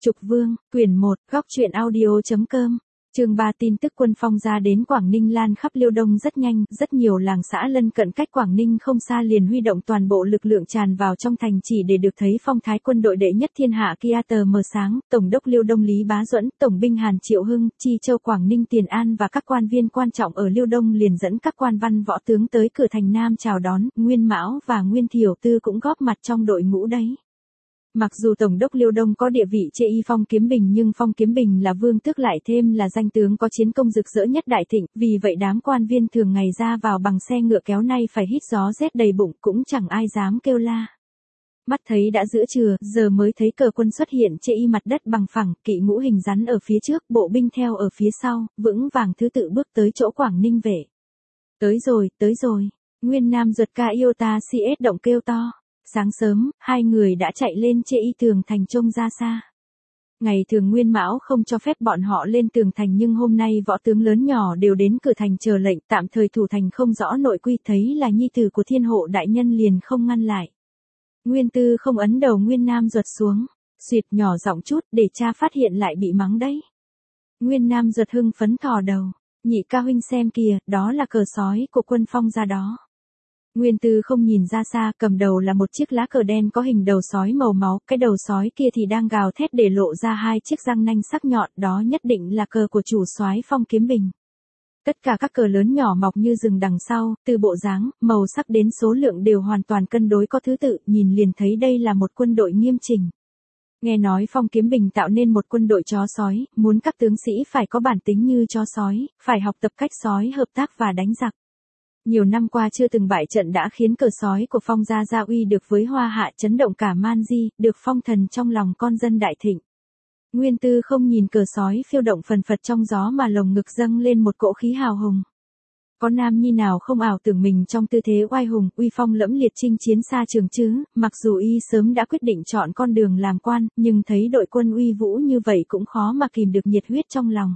Trục Vương, quyển 1, góc truyện audio.com. Chương 3 tin tức quân Phong ra đến Quảng Ninh lan khắp Liêu Đông rất nhanh, rất nhiều làng xã lân cận cách Quảng Ninh không xa liền huy động toàn bộ lực lượng tràn vào trong thành chỉ để được thấy phong thái quân đội đệ nhất thiên hạ kia tờ mờ sáng. Tổng đốc Liêu Đông Lý Bá Duẫn, Tổng binh Hàn Triệu Hưng, Chi Châu Quảng Ninh Tiền An và các quan viên quan trọng ở Liêu Đông liền dẫn các quan văn võ tướng tới cửa thành Nam chào đón. Nguyên Mão và Nguyên Thiểu Tư cũng góp mặt trong đội ngũ đấy. Mặc dù Tổng đốc Liêu Đông có địa vị chê y Phong Kiếm Bình nhưng Phong Kiếm Bình là vương tước lại thêm là danh tướng có chiến công rực rỡ nhất đại thịnh, vì vậy đám quan viên thường ngày ra vào bằng xe ngựa kéo nay phải hít gió rét đầy bụng cũng chẳng ai dám kêu la. Mắt thấy đã giữa trưa, giờ mới thấy cờ quân xuất hiện chê y mặt đất bằng phẳng, kỵ ngũ hình rắn ở phía trước, bộ binh theo ở phía sau, vững vàng thứ tự bước tới chỗ Quảng Ninh vệ. Tới rồi, Nguyên Nam Duật Ca Iota CS động kêu to. Sáng sớm, hai người đã chạy lên chê y tường thành trông ra xa. Ngày thường Nguyên Mão không cho phép bọn họ lên tường thành nhưng hôm nay võ tướng lớn nhỏ đều đến cửa thành chờ lệnh tạm thời thủ thành không rõ nội quy thấy là nhi tử của thiên hộ đại nhân liền không ngăn lại. Nguyên Tư không ấn đầu Nguyên Nam Duật xuống, xuyệt nhỏ giọng chút để cha phát hiện lại bị mắng đấy. Nguyên Nam Duật hưng phấn thò đầu, nhị ca huynh xem kìa, đó là cờ sói của quân Phong ra đó. Nguyên Tư không nhìn ra xa, cầm đầu là một chiếc lá cờ đen có hình đầu sói màu máu, cái đầu sói kia thì đang gào thét để lộ ra hai chiếc răng nanh sắc nhọn, đó nhất định là cờ của chủ soái Phong Kiếm Bình. Tất cả các cờ lớn nhỏ mọc như rừng đằng sau, từ bộ dáng, màu sắc đến số lượng đều hoàn toàn cân đối có thứ tự, nhìn liền thấy đây là một quân đội nghiêm chỉnh. Nghe nói Phong Kiếm Bình tạo nên một quân đội chó sói, muốn các tướng sĩ phải có bản tính như chó sói, phải học tập cách sói hợp tác và đánh giặc. Nhiều năm qua chưa từng bại trận đã khiến cờ sói của Phong gia uy được với Hoa Hạ chấn động cả Man Di, được phong thần trong lòng con dân đại thịnh. Nguyên Tư không nhìn cờ sói phiêu động phần phật trong gió mà lồng ngực dâng lên một cỗ khí hào hùng. Có nam nhi nào không ảo tưởng mình trong tư thế oai hùng, uy phong lẫm liệt chinh chiến xa trường chứ, mặc dù y sớm đã quyết định chọn con đường làm quan, nhưng thấy đội quân uy vũ như vậy cũng khó mà kìm được nhiệt huyết trong lòng.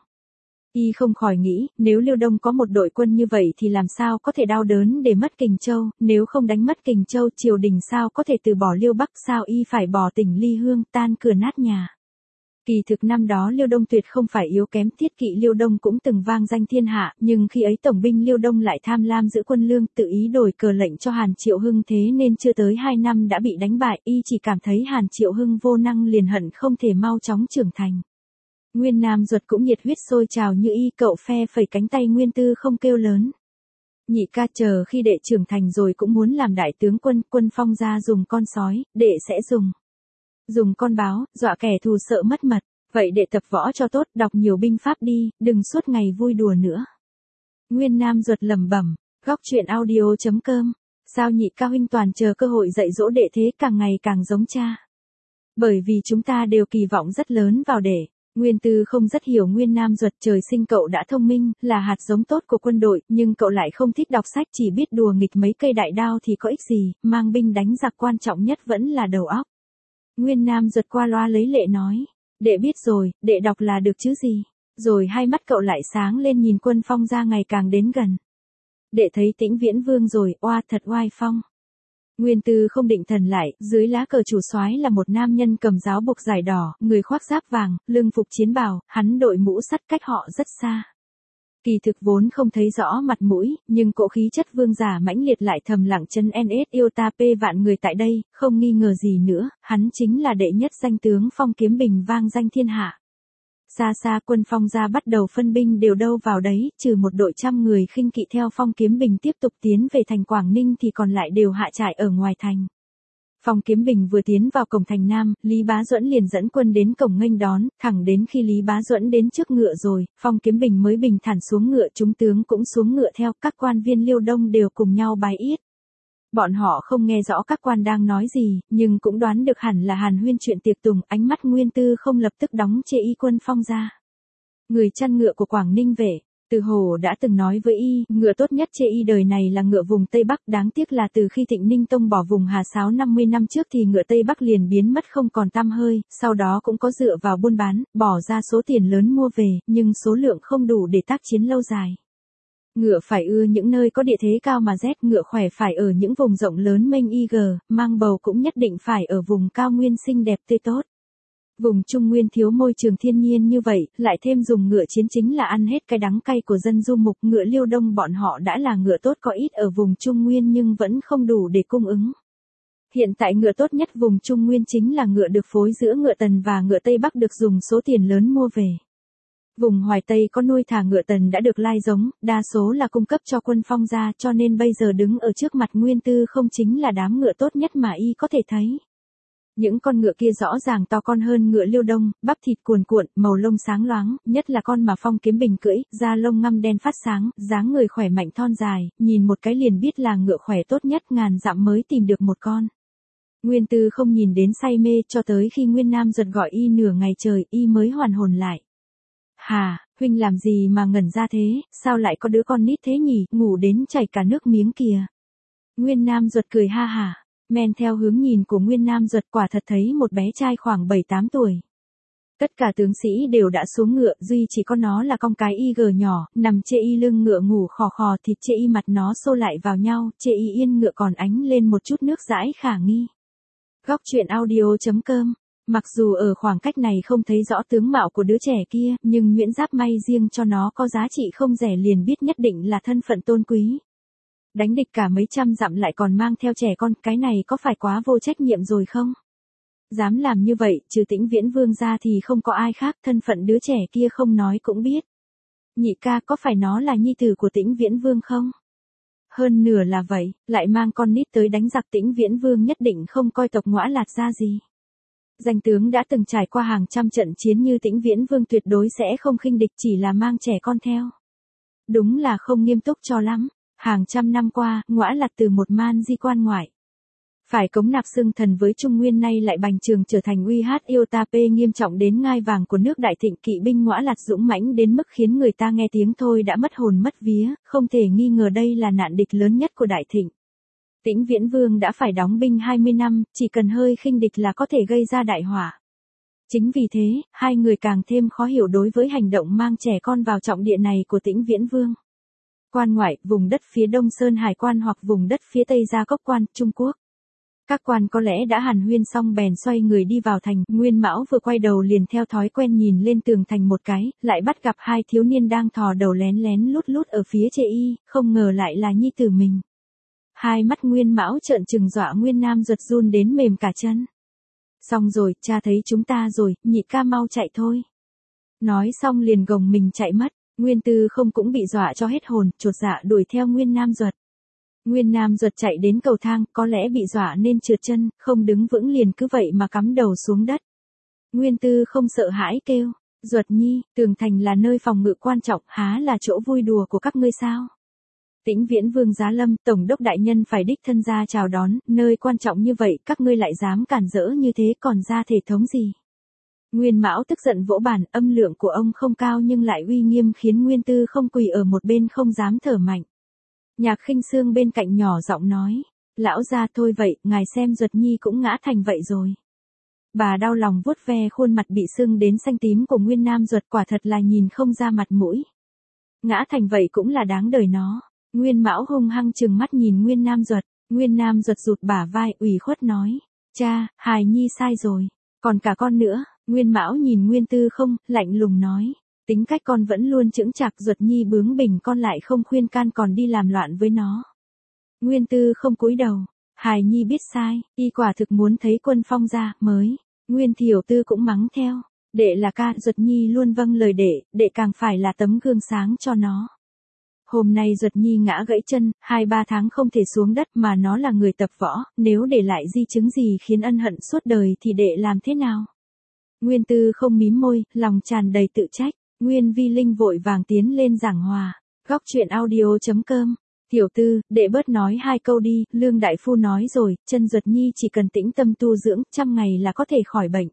Y không khỏi nghĩ, nếu Liêu Đông có một đội quân như vậy thì làm sao có thể đau đớn để mất Kình Châu, nếu không đánh mất Kình Châu triều đình sao có thể từ bỏ Liêu Bắc, sao y phải bỏ tỉnh ly hương, tan cửa nát nhà. Kỳ thực năm đó Liêu Đông tuyệt không phải yếu kém, thiết kỵ Liêu Đông cũng từng vang danh thiên hạ, nhưng khi ấy tổng binh Liêu Đông lại tham lam giữ quân lương, tự ý đổi cờ lệnh cho Hàn Triệu Hưng, thế nên chưa tới 2 năm đã bị đánh bại, y chỉ cảm thấy Hàn Triệu Hưng vô năng liền hận không thể mau chóng trưởng thành. Nguyên Nam Duật cũng nhiệt huyết sôi trào như y, cậu phe phẩy cánh tay Nguyên Tư không kêu lớn. Nhị ca, chờ khi đệ trưởng thành rồi cũng muốn làm đại tướng quân, quân Phong ra dùng con sói, đệ sẽ dùng con báo, dọa kẻ thù sợ mất mật, vậy đệ tập võ cho tốt, đọc nhiều binh pháp đi, đừng suốt ngày vui đùa nữa. Nguyên Nam Duật lẩm bẩm, góc truyện audio.com, sao nhị ca huynh toàn chờ cơ hội dạy dỗ đệ thế, càng ngày càng giống cha. Bởi vì chúng ta đều kỳ vọng rất lớn vào đệ. Nguyên Tư không rất hiểu Nguyên Nam Duật, trời sinh cậu đã thông minh, là hạt giống tốt của quân đội, nhưng cậu lại không thích đọc sách, chỉ biết đùa nghịch mấy cây đại đao thì có ích gì, mang binh đánh giặc quan trọng nhất vẫn là đầu óc. Nguyên Nam Duật qua loa lấy lệ nói, đệ biết rồi, đệ đọc là được chứ gì. Rồi hai mắt cậu lại sáng lên nhìn quân Phong ra ngày càng đến gần. Đệ thấy Tĩnh Viễn Vương rồi, oa thật oai phong. Nguyên Tư không định thần lại, dưới lá cờ chủ soái là một nam nhân cầm giáo buộc dải đỏ, người khoác giáp vàng, lưng phục chiến bào, hắn đội mũ sắt cách họ rất xa. Kỳ thực vốn không thấy rõ mặt mũi, nhưng cỗ khí chất vương giả mãnh liệt lại thầm lặng chân NS Iota P vạn người tại đây, không nghi ngờ gì nữa, hắn chính là đệ nhất danh tướng Phong Kiếm Bình vang danh thiên hạ. Xa xa quân Phong ra bắt đầu phân binh đều đâu vào đấy, trừ một đội 100 người khinh kỵ theo Phong Kiếm Bình tiếp tục tiến về thành Quảng Ninh thì còn lại đều hạ trại ở ngoài thành. Phong Kiếm Bình vừa tiến vào cổng thành Nam, Lý Bá Duẫn liền dẫn quân đến cổng nghênh đón, thẳng đến khi Lý Bá Duẫn đến trước ngựa rồi, Phong Kiếm Bình mới bình thản xuống ngựa, chúng tướng cũng xuống ngựa theo, các quan viên Liêu Đông đều cùng nhau bái yết. Bọn họ không nghe rõ các quan đang nói gì, nhưng cũng đoán được hẳn là hàn huyên chuyện tiệc tùng, ánh mắt Nguyên Tư không lập tức đóng chê y quân Phong ra. Người chăn ngựa của Quảng Ninh vệ, Từ Hồ đã từng nói với y, ngựa tốt nhất chê y đời này là ngựa vùng Tây Bắc, đáng tiếc là từ khi Thịnh Ninh Tông bỏ vùng Hà Sáo 50 năm trước thì ngựa Tây Bắc liền biến mất không còn tăm hơi, sau đó cũng có dựa vào buôn bán, bỏ ra số tiền lớn mua về, nhưng số lượng không đủ để tác chiến lâu dài. Ngựa phải ưa những nơi có địa thế cao mà rét, ngựa khỏe phải ở những vùng rộng lớn mênh y mang bầu cũng nhất định phải ở vùng cao nguyên xinh đẹp tươi tốt. Vùng Trung Nguyên thiếu môi trường thiên nhiên như vậy, lại thêm dùng ngựa chiến chính là ăn hết cái đắng cay của dân du mục. Ngựa Liêu Đông bọn họ đã là ngựa tốt có ít ở vùng Trung Nguyên nhưng vẫn không đủ để cung ứng. Hiện tại ngựa tốt nhất vùng Trung Nguyên chính là ngựa được phối giữa ngựa Tần và ngựa Tây Bắc được dùng số tiền lớn mua về. Vùng Hoài Tây có nuôi thả ngựa Tần đã được lai giống, đa số là cung cấp cho quân Phong gia, cho nên bây giờ đứng ở trước mặt Nguyên Tư không chính là đám ngựa tốt nhất mà y có thể thấy. Những con ngựa kia rõ ràng to con hơn ngựa Liêu Đông, bắp thịt cuồn cuộn, màu lông sáng loáng, nhất là con mà Phong Kiếm Bình cưỡi, da lông ngăm đen phát sáng, dáng người khỏe mạnh thon dài, nhìn một cái liền biết là ngựa khỏe tốt nhất, ngàn dặm mới tìm được một con. Nguyên Tư không nhìn đến say mê, cho tới khi Nguyên Nam Duật gọi y nửa ngày trời, y mới hoàn hồn lại. Hà, huynh làm gì mà ngẩn ra thế, sao lại có đứa con nít thế nhỉ, ngủ đến chảy cả nước miếng kìa. Nguyên Nam Duật cười ha hả, men theo hướng nhìn của Nguyên Nam Duật quả thật thấy một bé trai khoảng 7-8 tuổi. Tất cả tướng sĩ đều đã xuống ngựa, duy chỉ có nó là con cái y gờ nhỏ, nằm chê y lưng ngựa ngủ khò khò, thịt chê y mặt nó xô lại vào nhau, chê y yên ngựa còn ánh lên một chút nước dãi khả nghi. Góc truyện audio.com. Mặc dù ở khoảng cách này không thấy rõ tướng mạo của đứa trẻ kia, nhưng nhuyễn giáp may riêng cho nó có giá trị không rẻ liền biết nhất định là thân phận tôn quý. Đánh địch cả mấy trăm dặm lại còn mang theo trẻ con, cái này có phải quá vô trách nhiệm rồi không? Dám làm như vậy, trừ Tĩnh Viễn Vương ra thì không có ai khác, thân phận đứa trẻ kia không nói cũng biết. Nhị ca, có phải nó là nhi tử của Tĩnh Viễn Vương không? Hơn nửa là vậy, lại mang con nít tới đánh giặc, Tĩnh Viễn Vương nhất định không coi tộc Ngõa Lạt ra gì. Danh tướng đã từng trải qua hàng trăm trận chiến như Tĩnh Viễn Vương tuyệt đối sẽ không khinh địch, chỉ là mang trẻ con theo. Đúng là không nghiêm túc cho lắm. Hàng trăm năm qua, Ngõa Lạt từ một man di quan ngoại phải cống nạp xưng thần với Trung Nguyên, nay lại bành trường trở thành uy hát Iotapê nghiêm trọng đến ngai vàng của nước Đại Thịnh. Kỵ binh Ngõa Lạt dũng mãnh đến mức khiến người ta nghe tiếng thôi đã mất hồn mất vía, không thể nghi ngờ đây là nạn địch lớn nhất của Đại Thịnh. Tĩnh Viễn Vương đã phải đóng binh 20 năm, chỉ cần hơi khinh địch là có thể gây ra đại họa. Chính vì thế, hai người càng thêm khó hiểu đối với hành động mang trẻ con vào trọng địa này của Tĩnh Viễn Vương. Quan ngoại, vùng đất phía đông Sơn Hải quan hoặc vùng đất phía tây Gia Cốc quan, Trung Quốc. Các quan có lẽ đã hàn huyên xong bèn xoay người đi vào thành, Nguyên Mão vừa quay đầu liền theo thói quen nhìn lên tường thành một cái, lại bắt gặp hai thiếu niên đang thò đầu lén lén lút lút ở phía chê y, không ngờ lại là nhi tử mình. Hai mắt Nguyên Mão trợn trừng dọa Nguyên Nam Duật run đến mềm cả chân. Xong rồi, cha thấy chúng ta rồi, nhị ca mau chạy thôi. Nói xong liền gồng mình chạy mất. Nguyên Tư không cũng bị dọa cho hết hồn, chột dạ đuổi theo Nguyên Nam Duật. Nguyên Nam Duật chạy đến cầu thang, có lẽ bị dọa nên trượt chân, không đứng vững liền cứ vậy mà cắm đầu xuống đất. Nguyên Tư không sợ hãi kêu, Duật nhi, tường thành là nơi phòng ngự quan trọng, há là chỗ vui đùa của các ngươi sao? Tĩnh Viễn Vương giá lâm, tổng đốc đại nhân phải đích thân ra chào đón, nơi quan trọng như vậy các ngươi lại dám cản rỡ như thế, còn ra thể thống gì? Nguyên Mão tức giận vỗ bàn, âm lượng của ông không cao nhưng lại uy nghiêm khiến Nguyên Tư không quỳ ở một bên không dám thở mạnh. Nhạc Khinh Sương bên cạnh nhỏ giọng nói, lão gia thôi vậy, ngài xem Duật nhi cũng ngã thành vậy rồi. Bà đau lòng vuốt ve khuôn mặt bị sưng đến xanh tím của Nguyên Nam Duật, quả thật là nhìn không ra mặt mũi. Ngã thành vậy cũng là đáng đời nó. Nguyên Mão hung hăng trừng mắt nhìn Nguyên Nam Duật, Nguyên Nam Duật rụt bả vai ủy khuất nói, cha, hài nhi sai rồi, còn cả con nữa. Nguyên Mão nhìn Nguyên Tư không, lạnh lùng nói, tính cách con vẫn luôn chững chạc, Duật nhi bướng bỉnh con lại không khuyên can còn đi làm loạn với nó. Nguyên Tư không cúi đầu, hài nhi biết sai, y quả thực muốn thấy Quân Phong ra, mới. Nguyên Thiểu Tư cũng mắng theo, đệ là ca, Duật nhi luôn vâng lời đệ càng phải là tấm gương sáng cho nó. Hôm nay Duật nhi ngã gãy chân, 2-3 tháng không thể xuống đất mà nó là người tập võ, nếu để lại di chứng gì khiến ân hận suốt đời thì đệ làm thế nào? Nguyên Tư không mím môi, lòng tràn đầy tự trách. Nguyên Vi Linh vội vàng tiến lên giảng hòa. Góc truyện audio.com. Tiểu Tư, đệ bớt nói 2 câu đi, Lương Đại Phu nói rồi, chân Duật nhi chỉ cần tĩnh tâm tu dưỡng, 100 ngày là có thể khỏi bệnh.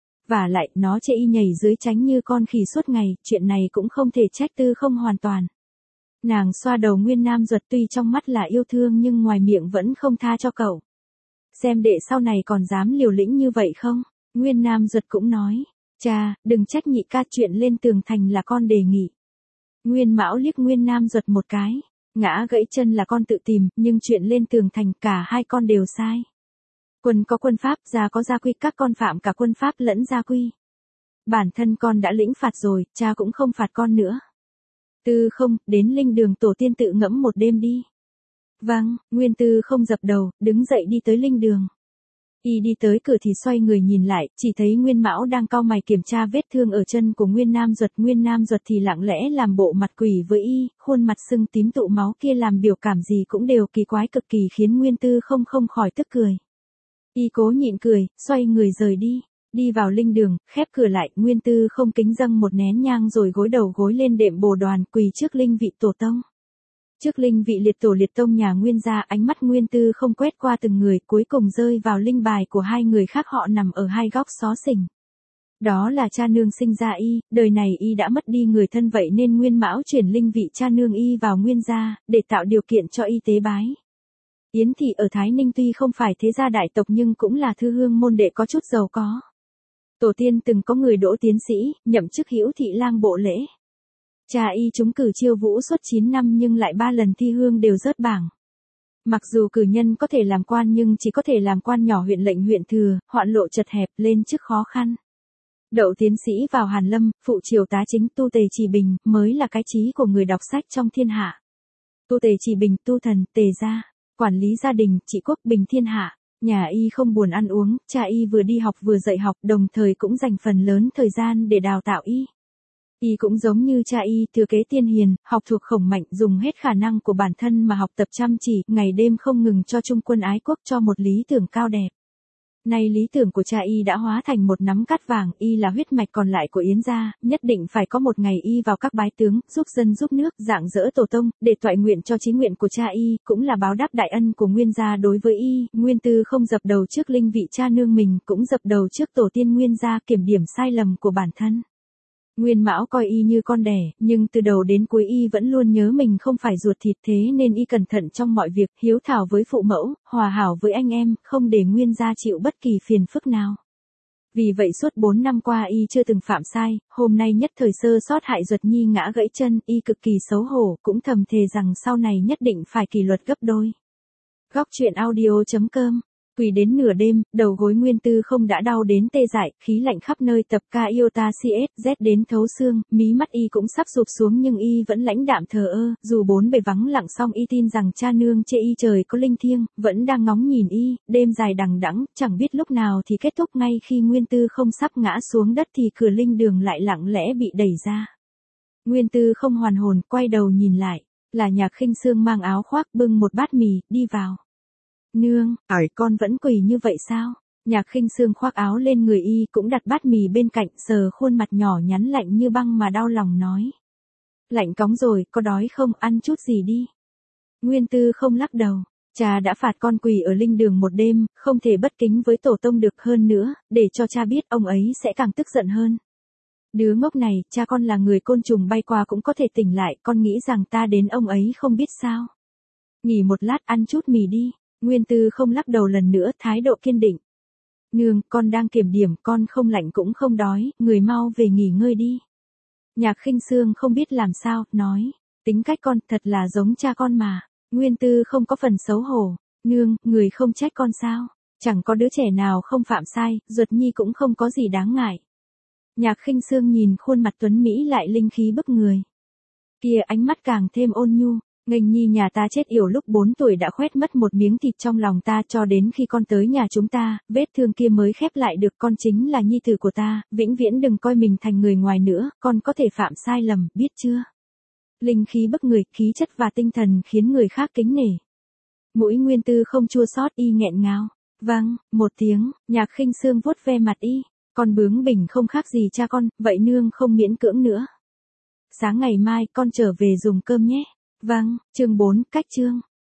Và lại, nó chê y nhảy dưới tránh như con khỉ suốt ngày, chuyện này cũng không thể trách Tư không hoàn toàn. Nàng xoa đầu Nguyên Nam Duật, tuy trong mắt là yêu thương nhưng ngoài miệng vẫn không tha cho cậu. Xem đệ sau này còn dám liều lĩnh như vậy không? Nguyên Nam Duật cũng nói, cha, đừng trách nhị ca, chuyện lên tường thành là con đề nghị. Nguyên Mão liếc Nguyên Nam Duật một cái, ngã gãy chân là con tự tìm, nhưng chuyện lên tường thành cả hai con đều sai. Quân có quân pháp, gia có gia quy, các con phạm cả quân pháp lẫn gia quy. Bản thân con đã lĩnh phạt rồi, cha cũng không phạt con nữa. Tư Không, đến linh đường tổ tiên tự ngẫm một đêm đi. Vâng, Nguyên Tư Không dập đầu, đứng dậy đi tới linh đường. Y đi tới cửa thì xoay người nhìn lại, chỉ thấy Nguyên Mão đang cau mày kiểm tra vết thương ở chân của Nguyên Nam Duật thì lặng lẽ làm bộ mặt quỷ với Y, khuôn mặt sưng tím tụ máu kia làm biểu cảm gì cũng đều kỳ quái cực kỳ khiến Nguyên Tư Không không khỏi tức cười. Y cố nhịn cười, xoay người rời đi. Đi vào linh đường, khép cửa lại, Nguyên Tư Không kính dâng một nén nhang rồi gối đầu gối lên đệm bồ đoàn quỳ trước linh vị tổ tông. Trước linh vị liệt tổ liệt tông nhà Nguyên gia, ánh mắt Nguyên Tư Không quét qua từng người, cuối cùng rơi vào linh bài của hai người khác, họ nằm ở hai góc xó xỉnh. Đó là cha nương sinh ra Y, đời này Y đã mất đi người thân, vậy nên Nguyên Mão chuyển linh vị cha nương Y vào Nguyên gia, để tạo điều kiện cho Y tế bái. Yến thị ở Thái Ninh tuy không phải thế gia đại tộc nhưng cũng là thư hương môn đệ có chút giàu có. Tổ tiên từng có người đỗ tiến sĩ, nhậm chức Hữu thị lang bộ lễ. Cha Y trúng cử chiêu vũ suốt 9 năm nhưng lại 3 lần thi hương đều rớt bảng. Mặc dù cử nhân có thể làm quan nhưng chỉ có thể làm quan nhỏ huyện lệnh huyện thừa, hoạn lộ chật hẹp, lên chức khó khăn. Đậu tiến sĩ vào Hàn Lâm, phụ triều tá chính tu tề trì bình, mới là cái chí của người đọc sách trong thiên hạ. Tu tề trì bình, tu thần, tề gia, quản lý gia đình, trị quốc bình thiên hạ. Nhà Y không buồn ăn uống, cha Y vừa đi học vừa dạy học, đồng thời cũng dành phần lớn thời gian để đào tạo Y. Y cũng giống như cha Y, thừa kế tiên hiền, học thuộc khổng mạnh, dùng hết khả năng của bản thân mà học tập chăm chỉ, ngày đêm không ngừng cho trung quân ái quốc, cho một lý tưởng cao đẹp. Nay lý tưởng của cha Y đã hóa thành một nắm cát vàng, Y là huyết mạch còn lại của Yến gia, nhất định phải có một ngày Y vào các bái tướng, giúp dân giúp nước, rạng rỡ tổ tông, để toại nguyện cho chí nguyện của cha Y, cũng là báo đáp đại ân của Nguyên gia đối với Y. Nguyên Tư Không dập đầu trước linh vị cha nương mình, cũng dập đầu trước tổ tiên Nguyên gia, kiểm điểm sai lầm của bản thân. Nguyên Mão coi Y như con đẻ, nhưng từ đầu đến cuối Y vẫn luôn nhớ mình không phải ruột thịt, thế nên Y cẩn thận trong mọi việc, hiếu thảo với phụ mẫu, hòa hảo với anh em, không để Nguyên gia chịu bất kỳ phiền phức nào. Vì vậy suốt 4 năm qua Y chưa từng phạm sai, hôm nay nhất thời sơ sót hại Duật Nhi ngã gãy chân, Y cực kỳ xấu hổ, cũng thầm thề rằng sau này nhất định phải kỷ luật gấp đôi. Góc truyện audio.com. Quỳ đến nửa đêm, đầu gối Nguyên Tư Không đã đau đến tê dại, khí lạnh khắp nơi, tập ca iota cs, rét đến thấu xương, mí mắt Y cũng sắp sụp xuống nhưng Y vẫn lãnh đạm thờ ơ, dù bốn bề vắng lặng song Y tin rằng cha nương chê Y trời có linh thiêng, vẫn đang ngóng nhìn Y, đêm dài đằng đẵng, chẳng biết lúc nào thì kết thúc. Ngay khi Nguyên Tư Không sắp ngã xuống đất thì cửa linh đường lại lặng lẽ bị đẩy ra. Nguyên Tư Không hoàn hồn, quay đầu nhìn lại, là Nhạc Khinh Sương mang áo khoác bưng một bát mì, đi vào. Nương, con vẫn quỳ như vậy sao? Nhạc Khinh Sương khoác áo lên người Y, cũng đặt bát mì bên cạnh, sờ khuôn mặt nhỏ nhắn lạnh như băng mà đau lòng nói. Lạnh cóng rồi, có đói không, ăn chút gì đi. Nguyên Tư Không lắc đầu, cha đã phạt con quỳ ở linh đường một đêm, không thể bất kính với tổ tông được, hơn nữa, để cho cha biết ông ấy sẽ càng tức giận hơn. Đứa ngốc này, cha con là người côn trùng bay qua cũng có thể tỉnh lại, con nghĩ rằng ta đến ông ấy không biết sao. Nghỉ một lát, ăn chút mì đi. Nguyên Tư Không lắc đầu lần nữa, thái độ kiên định. Nương, con đang kiểm điểm, con không lạnh cũng không đói, người mau về nghỉ ngơi đi. Nhạc Khinh Sương không biết làm sao, nói. Tính cách con thật là giống cha con mà. Nguyên Tư Không có phần xấu hổ. Nương, người không trách con sao? Chẳng có đứa trẻ nào không phạm sai, Duật Nhi cũng không có gì đáng ngại. Nhạc Khinh Sương nhìn khuôn mặt tuấn Mỹ lại linh khí bức người. Kia ánh mắt càng thêm ôn nhu. Nghênh Nhi nhà ta chết yểu lúc 4 tuổi đã khoét mất một miếng thịt trong lòng ta, cho đến khi con tới nhà chúng ta, vết thương kia mới khép lại được. Con chính là nhi tử của ta, vĩnh viễn đừng coi mình thành người ngoài nữa, con có thể phạm sai lầm, biết chưa? Linh khí bức người, khí chất và tinh thần khiến người khác kính nể. Mũi Nguyên Tư Không chua xót, Y nghẹn ngào. Vâng, một tiếng, Nhạc Khinh Sương vuốt ve mặt Y. Con bướng bỉnh không khác gì cha con, vậy nương không miễn cưỡng nữa. Sáng ngày mai con trở về dùng cơm nhé. Vâng, chương 4, cách chương.